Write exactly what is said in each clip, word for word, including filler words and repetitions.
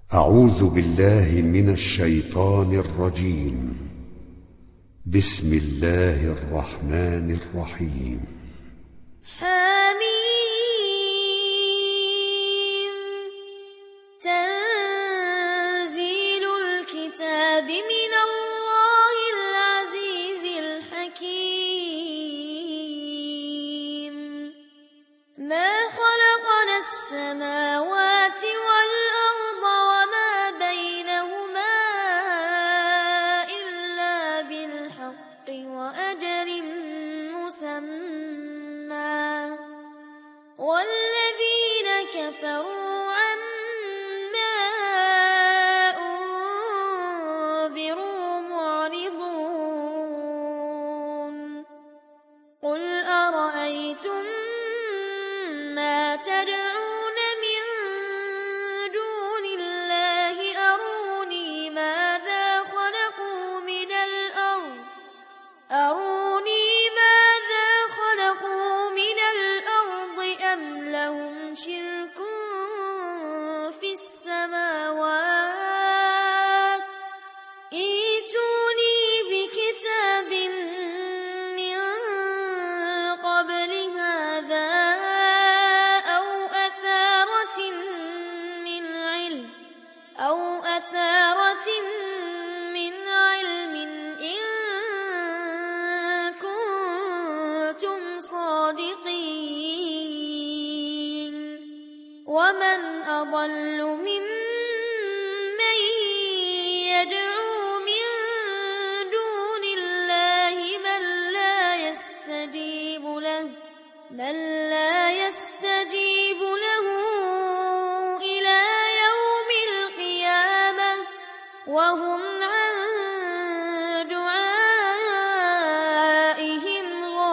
أعوذ بالله من الشيطان الرجيم. بسم الله الرحمن الرحيم. حميم. تنزيل الكتاب من الله العزيز الحكيم. ما خلقنا السماوات والأرض وما بينهما إلا بالحق وأجل مسمى، والذين كفروا عما أنذروا معرضون. قل أرأيتم ما تدعون من دون الله أروني ماذا خلقوا من الأرض أروني ماذا خلقوا من الأرض أم لهم شرك في السماوات. ائتوني بكتاب من قبل هذا أو أثارة من علم أو أثارة من علم إن كنتم صادقين. ومن أضل ممن يدعو من دون الله من لا يستجيب له من لا يستجيب له إلى يوم القيامة وهم عن دعائهم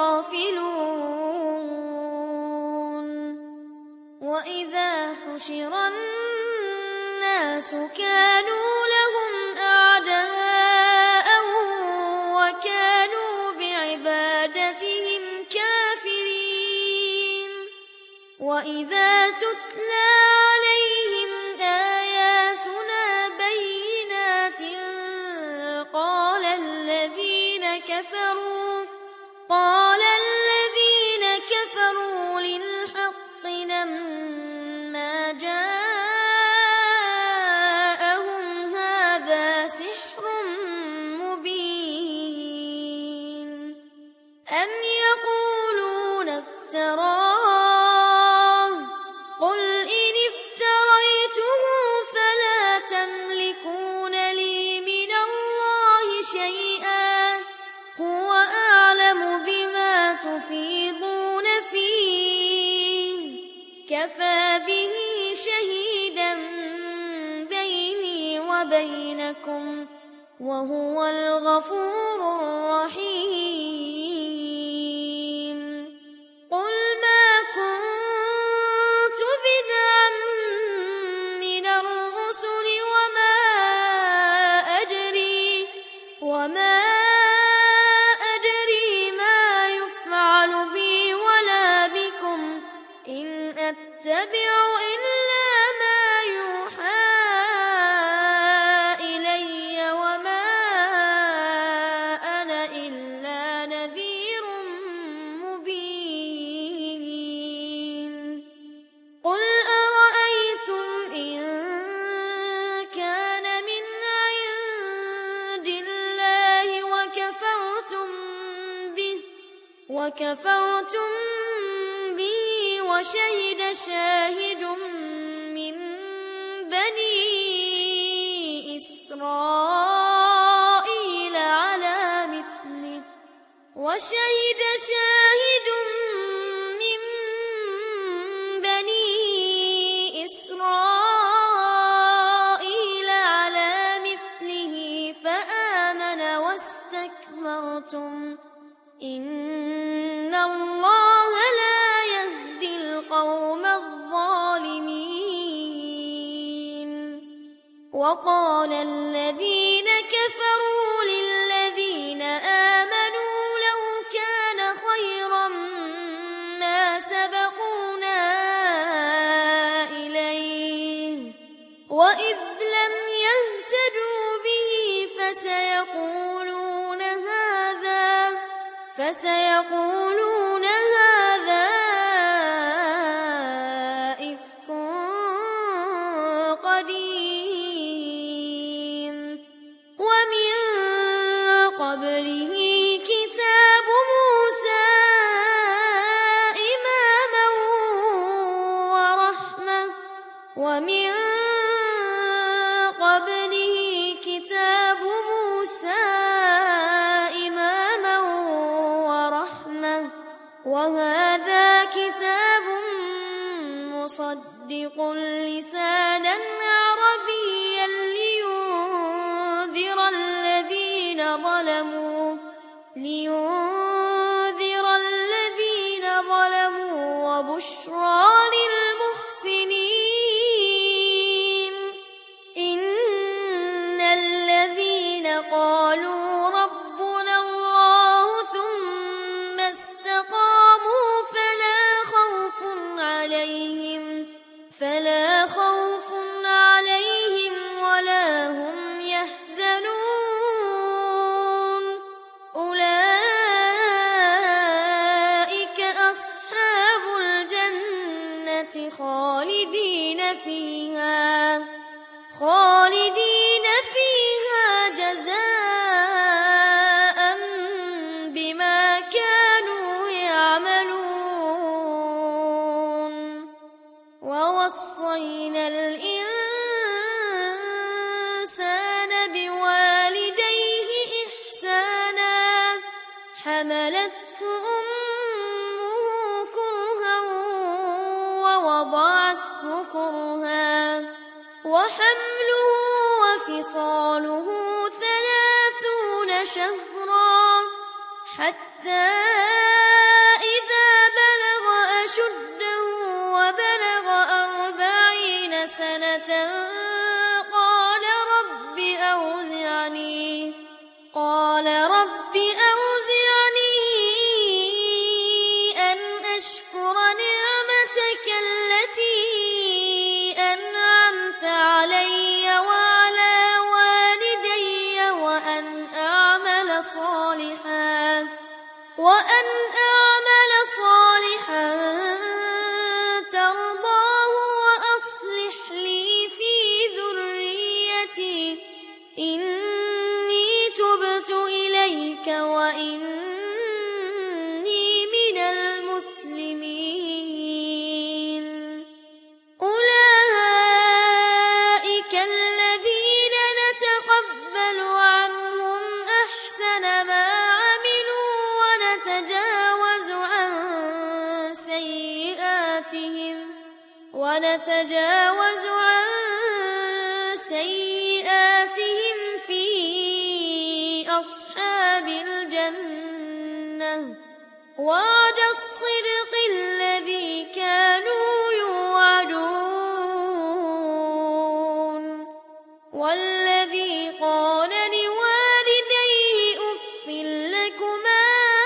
غافلون. وإذا حشر الناس كانوا لهم أعداء وكانوا بعبادتهم كافرين. وإذا تتلى عليهم آياتنا بينات قال الذين كفروا قال الذين كفروا للحق لما جاءهم هذا سحر مبين. أم يقولون افتراه قل إن افتريته فلا تملكون لي من الله شيئا هو أعلم بما تفيضون فيه كفى به شهيدا بيني وبينكم وهو الغفور الرحيم. قل ما كنت بدعا من الرسل وما أدري وما أدري ما يفعل بي ولا بكم إن أتبع إلا ما يوحى إلي وما أنا إلا نذير مبين. قل أرأيتم إن كان من عند الله وكفرتم به وكفرتم به وشهد شاهد من بني إسرائيل على مثله وشهد شاهد من بني إسرائيل على مثله فآمن واستكبرتم إن الله لا يهدي القوم الظالمين. وقال الذين كفروا للذين آمنوا لو كان خيرا ما سبقونا إليه وإذ لم يهتدوا به فسيقولون هذا فسيقولون هذا إفك قديم ومن قبله كتاب موسى إماما ورحمة ومن قبله كتاب موسى إماما ورحمة وهذا كتاب مصدق لسانا عربيا لينذر الذين ظلموا لينذر الذين ظلموا وبشرى للمحسنين إن الذين قالوا ربنا الله ثم استقاموا فلا خوف عليهم فلا خوف عليهم ولا هم يحزنون أولئك أصحاب الجنة خالدين فيها خالدين فيها جزاء بما كانوا يعملون ووصينا الإنسان بوالديه إحسانا حملته أمه كرها ووضعته كرها وحمله وفصاله ثلاثون شهرا حتى إذا بلغ أشده وبلغ أربعين سنة قال رب أوزعني قال رب أوزعني أن أشكر نعمتك التي أنعمت علي وعلى والدي وأن أعمل صالحا وأن أعمل صالحا ترضاه وأصلح لي في ذريتي إني تبت إليك وإني من المسلمين أولئك الذين نتقبل عنهم أحسن ما عملوا ونتجاوز عن سيئاتهم ونتجاوز عن سيئاتهم في أصحاب الجنة وعد الصدق الذي كانوا يوعدون والذي قال لوالديه أف لكما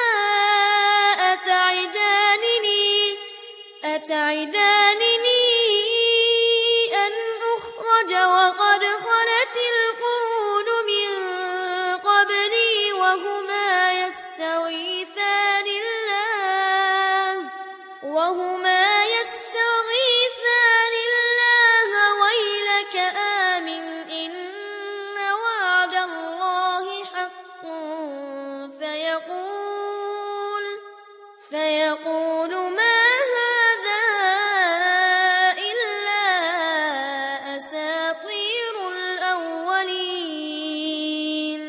أتعدانني أتعدانني أن أخرج وقد خلت القرون من قبلي وهما يستغيثان الله وهما يستغيثان الله ويلك آمن إن وعد الله حق فيقول فيقول ما هذا إلا أساطير الأولين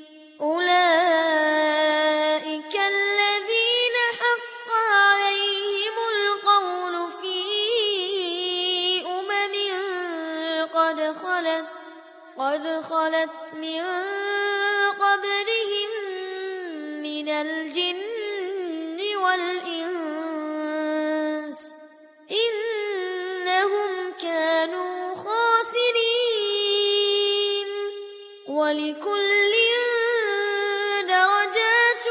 أولئك الذين حق عليهم القول في أمم قد خلت قد خلت من قبلهم من الجن والإنس إنهم كانوا خاسرين ولكل درجات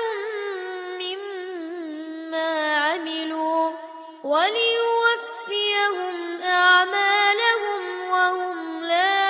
مما عملوا وليوفيهم أعمالهم وهم لا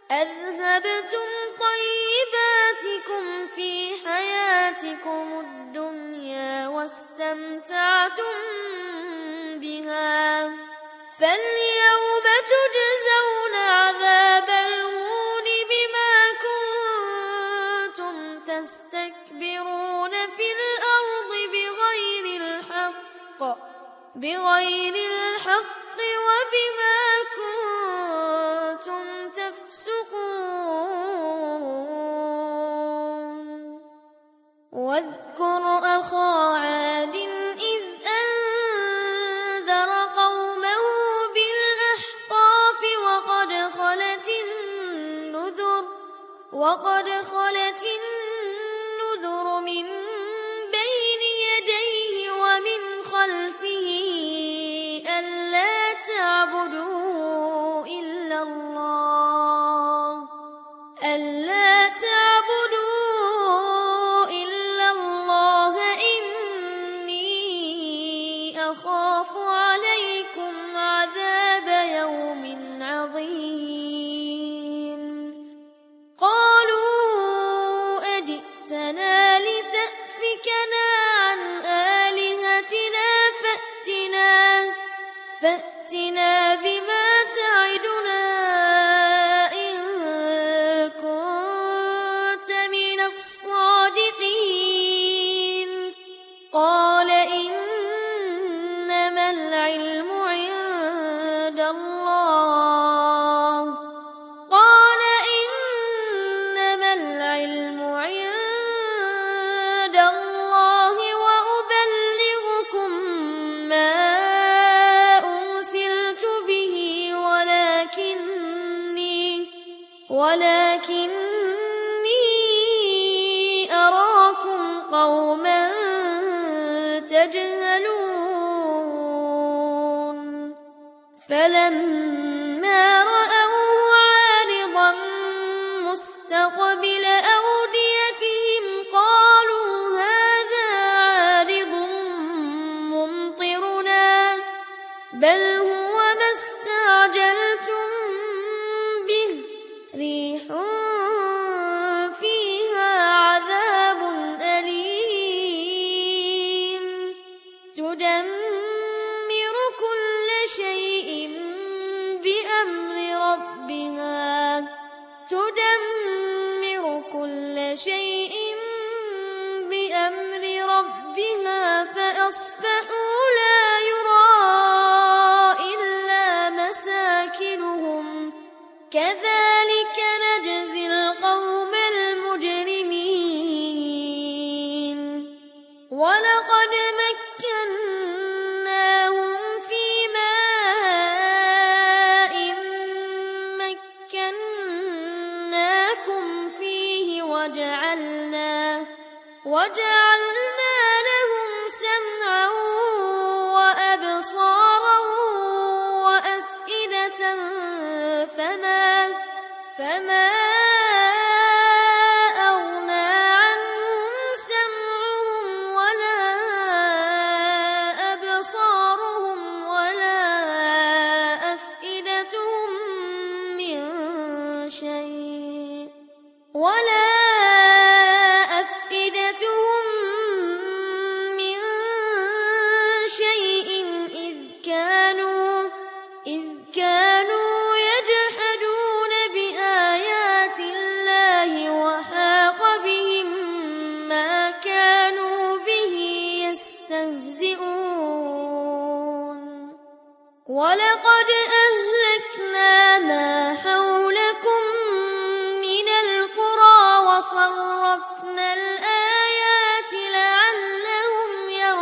أذهبتم طيباتكم في حياتكم الدنيا واستمتعتم بها فاليوم تجزون عذاب الهون بما كنتم تستكبرون في الأرض بغير الحق بغير الحق وبما كنتم تفسقون واذكر أخا عاد إذ أنذر قومه بالأحقاف وقد خلت النذر وقد خلت النذر من بين يديه ومن خلفه ألا تعبدوا إلا الله ألا تعبدوا إلا الله إني أخاف عليكم عذاب يوم عظيم قالوا أجئتنا لتأفكنا عن آلهتنا فأتنا فأتنا بما تعدنا إن كنت من الصادقين قال إنما العلم عند الله قال إنما العلم عند الله وأبلغكم ما أرسلت به ولكني ولكني أراكم قوما تجهلون فلما رأوه عارضا مستقبل أوديتهم قالوا هذا عارض ممطرنا بل هو ما استعجلتم به ريح فيها عذاب أليم تدمر كل شيء بأمر ربها تدمر كل شيء بأمر ربها فأصبحوا لا يرى إلا مساكنهم كذلك نجزي القوم المجرمين ولقد مكناهم في ماء مكناكم فيه وجعلنا وجعلنا لهم سمعا وأبصارا وأفئدة فما فما أغنى عنهم سمعهم ولا أبصارهم ولا أفئدتهم من شيء ولا أفئدتهم من شيء إذ كانوا إذ كانوا يجحدون بآيات الله وحاق بهم ما كانوا به يستهزئون ولقد أهلكنا ما حولكم من القرى وصرفنا الآيات لعلهم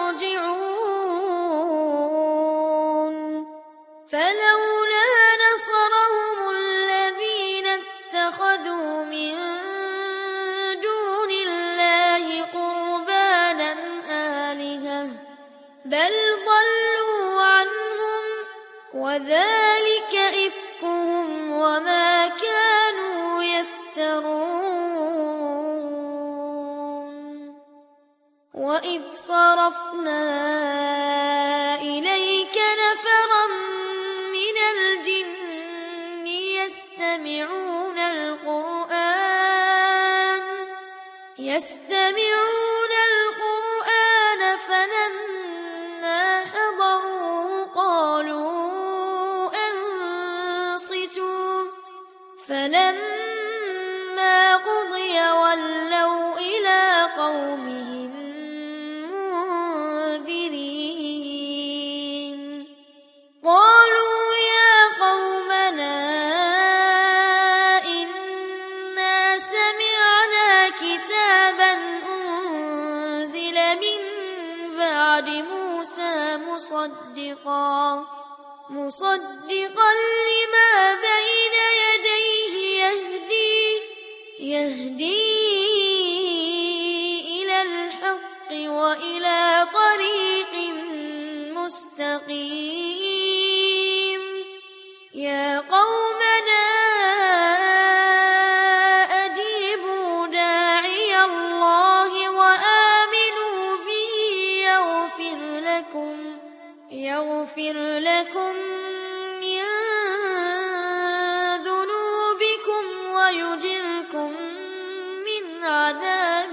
يرجعون فلولا نصرهم الذين اتخذوا من دون الله قربانا آلهة بل ضلوا عنهم وذلك إفكهم وما كانوا يفترون وإذ صرفنا إليك نفرا من الجن يستمعون يستمعون القرآن فلما حضروه قالوا أنصتوا فلما قضي ولوا إلى قومهم منذرين قالوا يا قومنا إنا سمعنا كتابا أنزل من بعد موسى مصدقا مصدقا لما بين يديه يهدي يهدي إلى الحق وإلى طريق مستقيم يا قومنا أجيبوا داعي الله وآمنوا به يغفر لكم يغفر لكم من ذنوبكم ويجركم من عذاب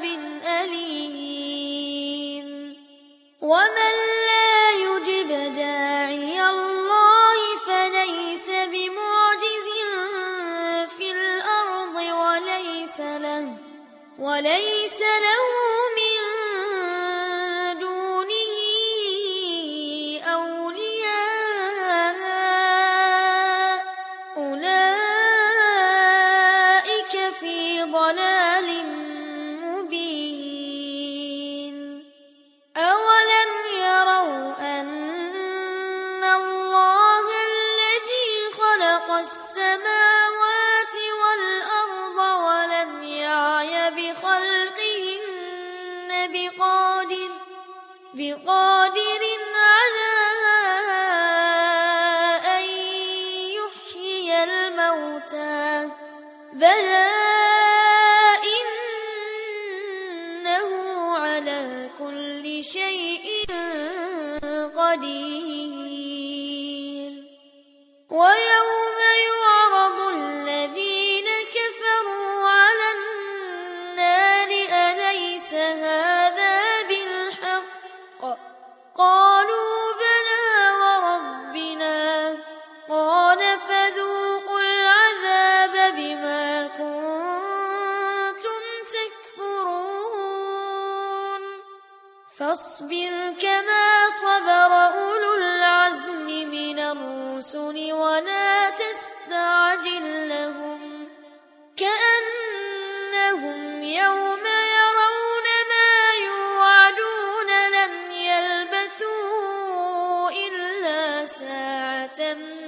أليم ومن لا يجب داعي الله فليس بمعجز في الأرض وليس له وليس له من دونه أولياء أولئك في ضلال مبين أولم يروا أن الله الذي خلق السماوات والأرض ولم يعي بخلقهن بقادر بقادر على أن يحيي الموتى بلى إنه على كل شيء قدير ويوم يعرض الذين كفروا على النار أليس هذا بالحق قالوا بلى وربنا قال فذوقوا العذاب بما كنتم تكفرون فاصبر كما صبر أولو العزم من الرسل ولا تستعجل لهم كأنهم يوم يرون ما يوعدون لم يلبثوا إلا ساعة